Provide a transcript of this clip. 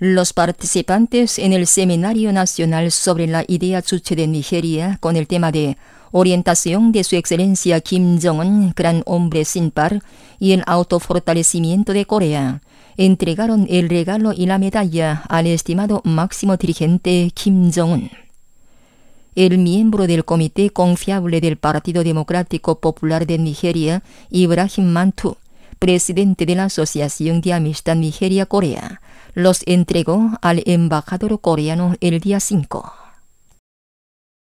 Los participantes en el Seminario Nacional sobre la Idea Juche de Nigeria con el tema de Orientación de Su Excelencia Kim Jong-un, Gran Hombre Sin Par, y el autofortalecimiento de Corea, entregaron el regalo y la medalla al estimado máximo dirigente Kim Jong-un. El miembro del Comité Confiable del Partido Democrático Popular de Nigeria, Ibrahim Mantu, presidente de la Asociación de Amistad Nigeria-Corea, los entregó al embajador coreano el día 5.